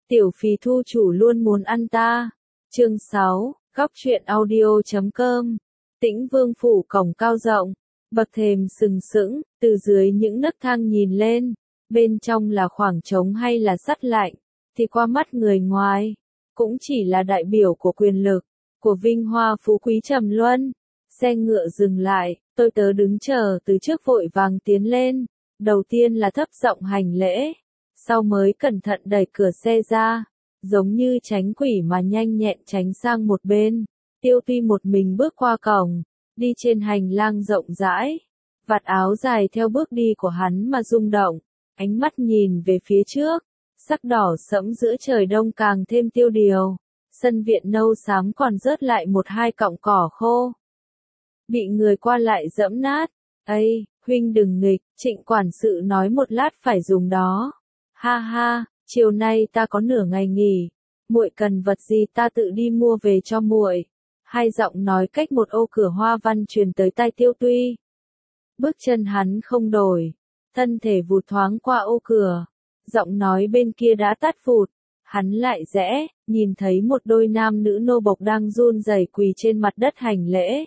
Tiểu phì thu chủ luôn muốn ăn ta. Chương 6, góc truyện audio.com. Tĩnh Vương phủ cổng cao rộng, bậc thềm sừng sững, từ dưới những nấc thang nhìn lên, bên trong là khoảng trống hay là sắt lạnh, thì qua mắt người ngoài, cũng chỉ là đại biểu của quyền lực, của vinh hoa phú quý trầm luân. Xe ngựa dừng lại, tôi tớ đứng chờ từ trước vội vàng tiến lên, đầu tiên là thấp giọng hành lễ, sau mới cẩn thận đẩy cửa xe ra, giống như tránh quỷ mà nhanh nhẹn tránh sang một bên. Tiêu Tuy một mình bước qua cổng, đi trên hành lang rộng rãi, vạt áo dài theo bước đi của hắn mà rung động, ánh mắt nhìn về phía trước, sắc đỏ sẫm giữa trời đông càng thêm tiêu điều, sân viện nâu xám còn rớt lại một hai cọng cỏ khô, bị người qua lại dẫm nát. "Ây, huynh đừng nghịch, Trịnh quản sự nói một lát phải dùng đó." "Ha ha, chiều nay ta có nửa ngày nghỉ, muội cần vật gì ta tự đi mua về cho muội." Hai giọng nói cách một ô cửa hoa văn truyền tới tai Tiêu Tuy. Bước chân hắn không đổi, thân thể vụt thoáng qua ô cửa, giọng nói bên kia đã tắt vụt, hắn lại rẽ, nhìn thấy một đôi nam nữ nô bộc đang run rẩy quỳ trên mặt đất hành lễ.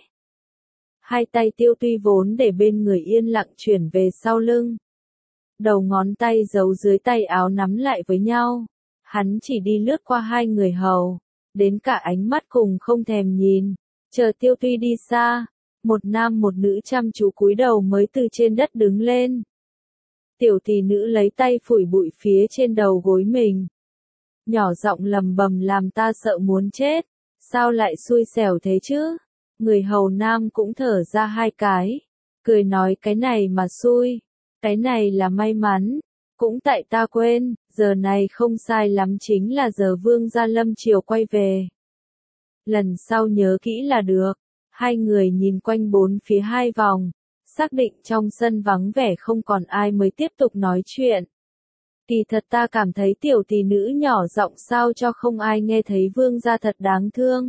Hai tay Tiêu Tuy vốn để bên người yên lặng chuyển về sau lưng. Đầu ngón tay giấu dưới tay áo nắm lại với nhau, hắn chỉ đi lướt qua hai người hầu, đến cả ánh mắt cùng không thèm nhìn, chờ Tiêu Tuy đi xa, một nam một nữ chăm chú cúi đầu mới từ trên đất đứng lên. Tiểu tỷ nữ lấy tay phủi bụi phía trên đầu gối mình, nhỏ giọng lầm bầm làm ta sợ muốn chết, sao lại xui xẻo thế chứ? Người hầu nam cũng thở ra hai cái, cười nói cái này mà xui, cái này là may mắn, cũng tại ta quên, giờ này không sai lắm chính là giờ vương gia lâm triều quay về. Lần sau nhớ kỹ là được. Hai người nhìn quanh bốn phía hai vòng, xác định trong sân vắng vẻ không còn ai mới tiếp tục nói chuyện. Kỳ thật ta cảm thấy tiểu tỷ nữ nhỏ giọng sao cho không ai nghe thấy vương gia thật đáng thương.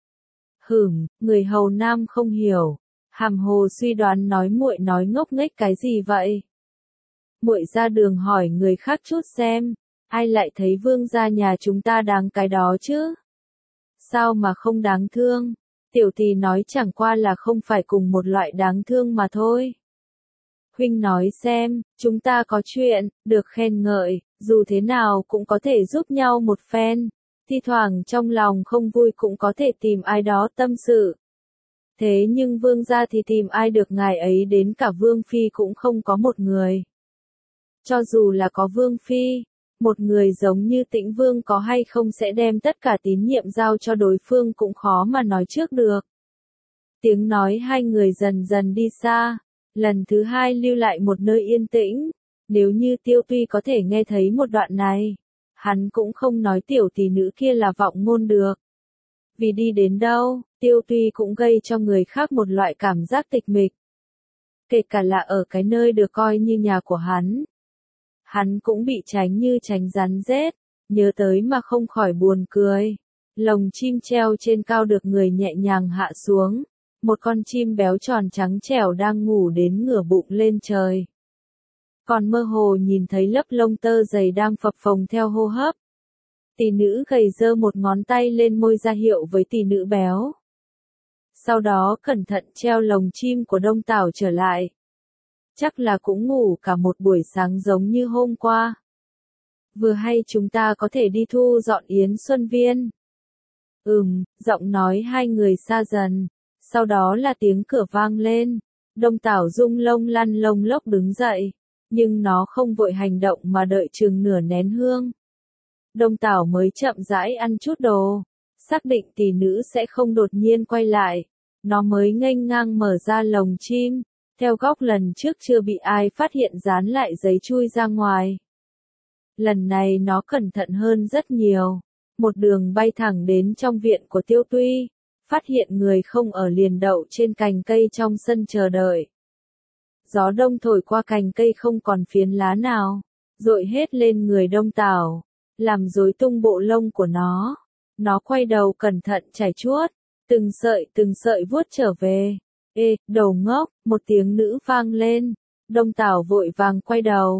Người hầu nam không hiểu, hàm hồ suy đoán nói muội nói ngốc nghếch cái gì vậy? Muội ra đường hỏi người khác chút xem, ai lại thấy vương gia nhà chúng ta đáng cái đó chứ? Sao mà không đáng thương? Tiểu tỷ nói chẳng qua là không phải cùng một loại đáng thương mà thôi. Huynh nói xem, chúng ta có chuyện, được khen ngợi, dù thế nào cũng có thể giúp nhau một phen, thi thoảng trong lòng không vui cũng có thể tìm ai đó tâm sự. Thế nhưng vương gia thì tìm ai được, ngài ấy đến cả vương phi cũng không có một người. Cho dù là có vương phi, một người giống như Tĩnh Vương có hay không sẽ đem tất cả tín nhiệm giao cho đối phương cũng khó mà nói trước được. Tiếng nói hai người dần dần đi xa, lần thứ hai lưu lại một nơi yên tĩnh, nếu như Tiêu Tuy có thể nghe thấy một đoạn này, hắn cũng không nói tiểu tỷ nữ kia là vọng ngôn được. Vì đi đến đâu, Tiêu Tuy cũng gây cho người khác một loại cảm giác tịch mịch. Kể cả là ở cái nơi được coi như nhà của hắn. Hắn cũng bị tránh như tránh rắn rết, nhớ tới mà không khỏi buồn cười. Lồng chim treo trên cao được người nhẹ nhàng hạ xuống, một con chim béo tròn trắng trẻo đang ngủ đến ngửa bụng lên trời. Còn mơ hồ nhìn thấy lớp lông tơ dày đang phập phồng theo hô hấp. Tỷ nữ gầy giơ một ngón tay lên môi ra hiệu với tỷ nữ béo. Sau đó cẩn thận treo lồng chim của Đông Tảo trở lại. Chắc là cũng ngủ cả một buổi sáng giống như hôm qua. Vừa hay chúng ta có thể đi thu dọn Yến Xuân Viên. Giọng nói hai người xa dần, sau đó là tiếng cửa vang lên. Đông Tảo rung lông lăn lông lốc đứng dậy, nhưng nó không vội hành động mà đợi chừng nửa nén hương. Đông Tảo mới chậm rãi ăn chút đồ, xác định tỷ nữ sẽ không đột nhiên quay lại, nó mới nghênh ngang mở ra lồng chim. Theo góc lần trước chưa bị ai phát hiện dán lại giấy chui ra ngoài. Lần này nó cẩn thận hơn rất nhiều. Một đường bay thẳng đến trong viện của Tiêu Tuy. Phát hiện người không ở liền đậu trên cành cây trong sân chờ đợi. Gió đông thổi qua cành cây không còn phiến lá nào, dội hết lên người Đông Tảo, làm rối tung bộ lông của nó. Nó quay đầu cẩn thận chải chuốt, từng sợi vuốt trở về. Ê, đầu ngốc, một tiếng nữ vang lên. Đông Tảo vội vàng quay đầu,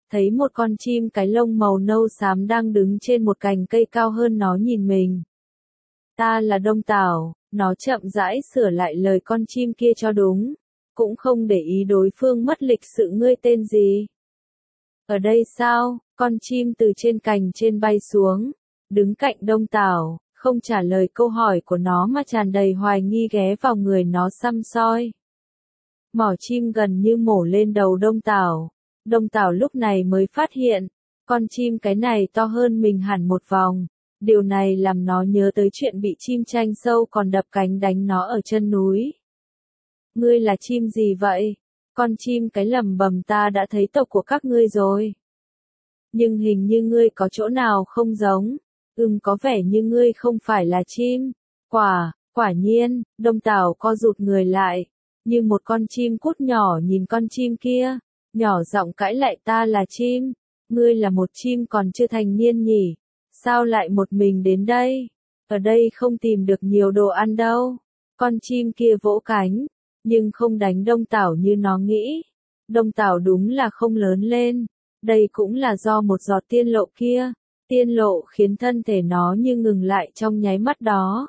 thấy một con chim cái lông màu nâu xám đang đứng trên một cành cây cao hơn nó nhìn mình. Ta là Đông Tảo, nó chậm rãi sửa lại lời con chim kia cho đúng, cũng không để ý đối phương mất lịch sự. Ngươi tên gì? Ở đây sao? Con chim từ trên cành trên bay xuống, đứng cạnh Đông Tảo, không trả lời câu hỏi của nó mà tràn đầy hoài nghi ghé vào người nó săm soi. Mỏ chim gần như mổ lên đầu Đông Tảo. Đông Tảo lúc này mới phát hiện, con chim cái này to hơn mình hẳn một vòng. Điều này làm nó nhớ tới chuyện bị chim tranh sâu còn đập cánh đánh nó ở chân núi. Ngươi là chim gì vậy? Con chim cái lẩm bẩm, ta đã thấy tộc của các ngươi rồi. Nhưng hình như ngươi có chỗ nào không giống. Có vẻ như ngươi không phải là chim. Quả nhiên, Đông Tảo co rụt người lại, như một con chim cút nhỏ nhìn con chim kia, nhỏ giọng cãi lại, ta là chim. Ngươi là một chim còn chưa thành niên nhỉ? Sao lại một mình đến đây? Ở đây không tìm được nhiều đồ ăn đâu. Con chim kia vỗ cánh, nhưng không đánh Đông Tảo như nó nghĩ. Đông Tảo đúng là không lớn lên. Đây cũng là do một giọt tiên lộ kia. Tiên lộ khiến thân thể nó như ngừng lại trong nháy mắt đó.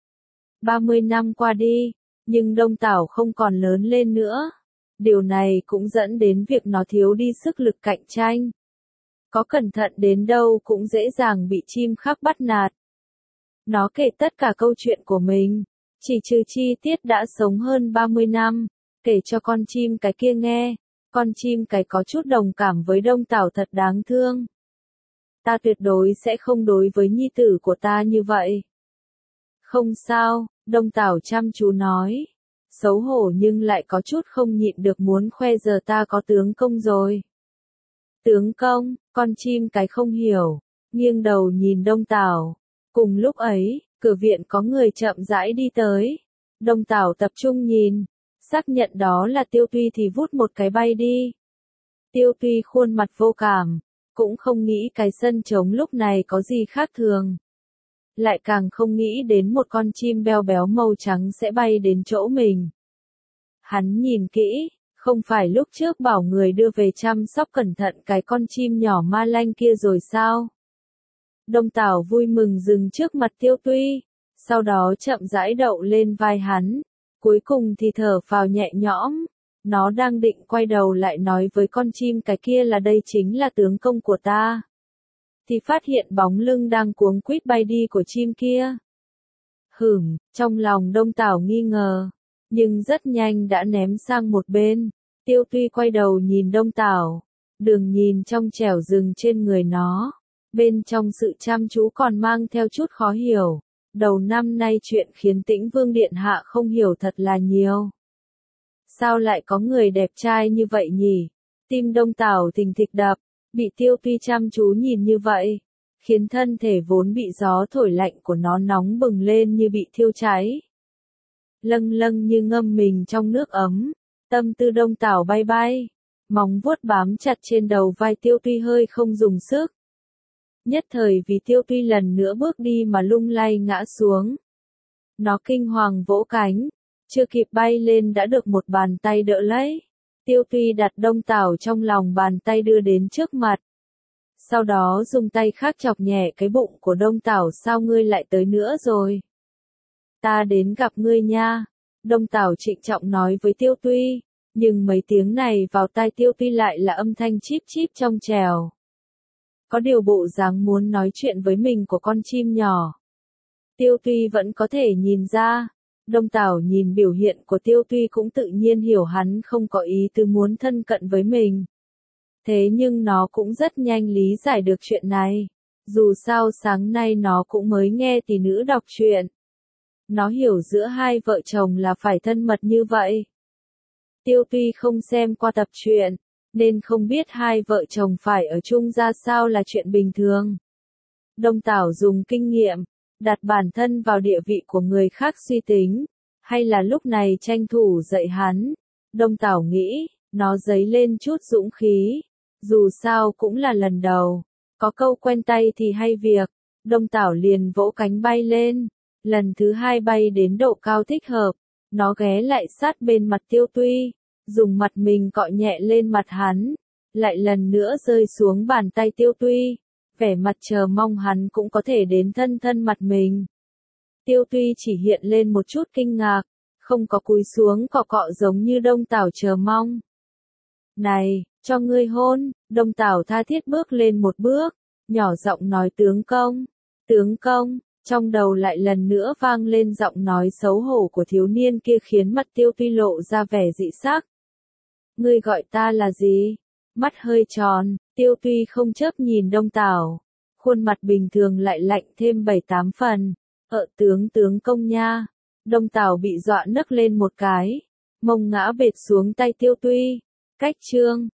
30 năm qua đi, nhưng Đông Tảo không còn lớn lên nữa. Điều này cũng dẫn đến việc nó thiếu đi sức lực cạnh tranh. Có cẩn thận đến đâu cũng dễ dàng bị chim khác bắt nạt. Nó kể tất cả câu chuyện của mình, chỉ trừ chi tiết đã sống hơn 30 năm, kể cho con chim cái kia nghe. Con chim cái có chút đồng cảm với Đông Tảo, thật đáng thương. Ta tuyệt đối sẽ không đối với nhi tử của ta như vậy. Không sao, Đông Tảo chăm chú nói. Xấu hổ nhưng lại có chút không nhịn được muốn khoe, giờ ta có tướng công rồi. Tướng công? Con chim cái không hiểu, nghiêng đầu nhìn Đông Tảo. Cùng lúc ấy, cửa viện có người chậm rãi đi tới. Đông Tảo tập trung nhìn, xác nhận đó là Tiêu Tuy thì vút một cái bay đi. Tiêu Tuy khuôn mặt vô cảm, cũng không nghĩ cái sân trống lúc này có gì khác thường. Lại càng không nghĩ đến một con chim béo béo màu trắng sẽ bay đến chỗ mình. Hắn nhìn kỹ, không phải lúc trước bảo người đưa về chăm sóc cẩn thận cái con chim nhỏ ma lanh kia rồi sao? Đông Tảo vui mừng dừng trước mặt Tiêu Tuy, sau đó chậm rãi đậu lên vai hắn, cuối cùng thì thở phào nhẹ nhõm. Nó đang định quay đầu lại nói với con chim cái kia là đây chính là tướng công của ta, thì phát hiện bóng lưng đang cuống quýt bay đi của chim kia. Trong lòng Đông Tảo nghi ngờ, nhưng rất nhanh đã ném sang một bên. Tiêu Tuy quay đầu nhìn Đông Tảo, đường nhìn trong trẻo rừng trên người nó, bên trong sự chăm chú còn mang theo chút khó hiểu. Đầu năm nay chuyện khiến Tĩnh Vương Điện Hạ không hiểu thật là nhiều. Sao lại có người đẹp trai như vậy nhỉ? Tim Đông Tảo thình thịch đập, bị Tiêu Tuy chăm chú nhìn như vậy, khiến thân thể vốn bị gió thổi lạnh của nó nóng bừng lên như bị thiêu cháy. Lâng lâng như ngâm mình trong nước ấm, tâm tư Đông Tảo bay bay, móng vuốt bám chặt trên đầu vai Tiêu Tuy hơi không dùng sức. Nhất thời vì Tiêu Tuy lần nữa bước đi mà lung lay ngã xuống. Nó kinh hoàng vỗ cánh, chưa kịp bay lên đã được một bàn tay đỡ lấy. Tiêu Tuy đặt Đông Tảo trong lòng bàn tay đưa đến trước mặt. Sau đó dùng tay khác chọc nhẹ cái bụng của Đông Tảo, sao ngươi lại tới nữa rồi? Ta đến gặp ngươi nha. Đông Tảo trịnh trọng nói với Tiêu Tuy, nhưng mấy tiếng này vào tai Tiêu Tuy lại là âm thanh chíp chíp trong trèo. Có điều bộ dáng muốn nói chuyện với mình của con chim nhỏ. Tiêu Tuy vẫn có thể nhìn ra. Đông Tảo nhìn biểu hiện của Tiêu Tuy cũng tự nhiên hiểu hắn không có ý tứ muốn thân cận với mình. Thế nhưng nó cũng rất nhanh lý giải được chuyện này. Dù sao sáng nay nó cũng mới nghe tỷ nữ đọc truyện. Nó hiểu giữa hai vợ chồng là phải thân mật như vậy. Tiêu Tuy không xem qua tập truyện, nên không biết hai vợ chồng phải ở chung ra sao là chuyện bình thường. Đông Tảo dùng kinh nghiệm, đặt bản thân vào địa vị của người khác suy tính, hay là lúc này tranh thủ dạy hắn. Đông Tảo nghĩ, nó dấy lên chút dũng khí, dù sao cũng là lần đầu, có câu quen tay thì hay việc. Đông Tảo liền vỗ cánh bay lên, lần thứ hai bay đến độ cao thích hợp, nó ghé lại sát bên mặt Tiêu Tuy, dùng mặt mình cọ nhẹ lên mặt hắn, lại lần nữa rơi xuống bàn tay Tiêu Tuy. Vẻ mặt chờ mong hắn cũng có thể đến thân thân mặt mình. Tiêu Tuy chỉ hiện lên một chút kinh ngạc, không có cúi xuống cọ cọ giống như Đông Tảo chờ mong. Này, cho ngươi hôn, Đông Tảo tha thiết bước lên một bước, nhỏ giọng nói tướng công, trong đầu lại lần nữa vang lên giọng nói xấu hổ của thiếu niên kia khiến mặt Tiêu Tuy lộ ra vẻ dị sắc. Ngươi gọi ta là gì? Mắt hơi tròn, Tiêu Tuy không chớp nhìn Đông Tảo, khuôn mặt bình thường lại lạnh thêm 7-8 phần. Tướng công nha. Đông Tảo bị dọa nấc lên một cái, mông ngã bệt xuống tay Tiêu Tuy. Cách chương